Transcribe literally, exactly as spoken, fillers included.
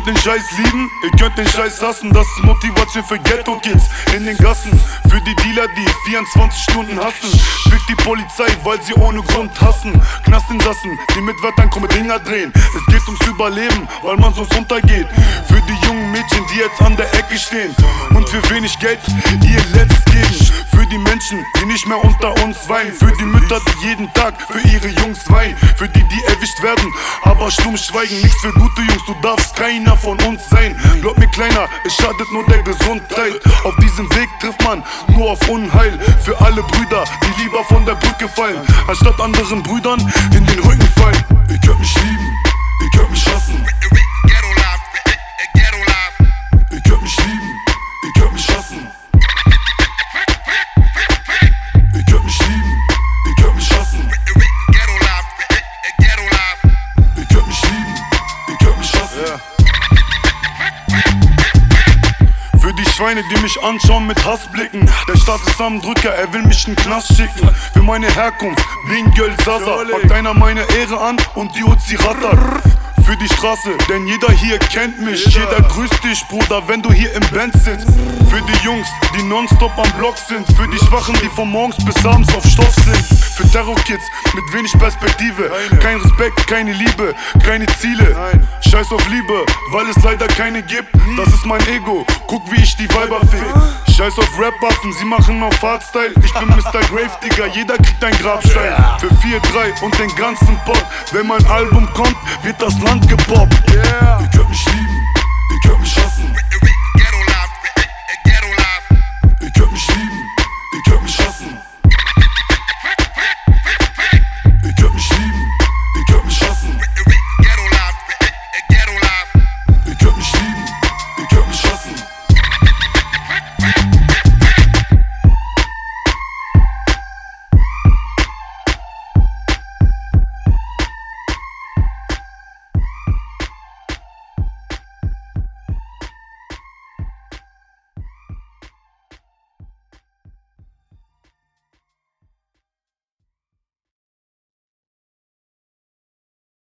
könnt den Scheiß lieben, ihr könnt den Scheiß hassen. Das ist Motivation für Ghetto-Kids in den Gassen. Für die Dealer, die vierundzwanzig Stunden hassen. Fick die Polizei, weil sie ohne Grund hassen. Knastinsassen, die mit Wörtern krumme Dinger drehen. Es geht ums Überleben, weil man sonst untergeht. Für die jungen Mädchen, die jetzt an der Ecke stehen und für wenig Geld ihr Letztes geben. Für die Menschen, die nicht mehr unter uns weinen. Für die Mütter, die jeden Tag für ihre Jungs weinen. Für die, die erwischt werden, aber stumm schweigen. Nichts für gute Jungs, du darfst keiner von uns sein. Glaub mir, Kleiner, es schadet nur der Gesundheit. Auf diesem Weg trifft man nur auf Unheil. Für alle Brüder, die lieber von der Brücke fallen, anstatt anderen Brüdern in den Rücken fallen. Ihr könnt mich lieben, ihr könnt mich hassen. Ihr könnt mich lieben, ihr könnt mich hassen. Ihr könnt mich lieben, ihr könnt mich hassen. Ihr könnt mich lieben, ihr könnt mich hassen. Für die Schweine, die mich anschauen mit Hassblicken. Der Staat ist am Drücker, er will mich in den Knast schicken. Für meine Herkunft, bin Göl Sasa. Packt einer meine Ehre an und die Uzi rattert. Für die Straße, denn jeder hier kennt mich. Jeder grüßt dich, Bruder, wenn du hier im Band sitzt. Für die Jungs, die nonstop am Block sind. Für die Schwachen, die von morgens bis abends auf Stoff sind. Für Terrorkids mit wenig Perspektive. Kein Respekt, keine Liebe, keine Ziele. Scheiß auf Liebe, weil es leider keine gibt. Das ist mein Ego, guck wie ich die Weiber fick. Scheiß auf Rap-Waffen, sie machen auf Hardstyle. Ich bin Mister Gravedigger, jeder kriegt ein Grabstein. Für vier drei und den ganzen Pop. Wenn mein Album kommt, wird das Land gepoppt. Ihr könnt mich lieben, ihr könnt mich hassen.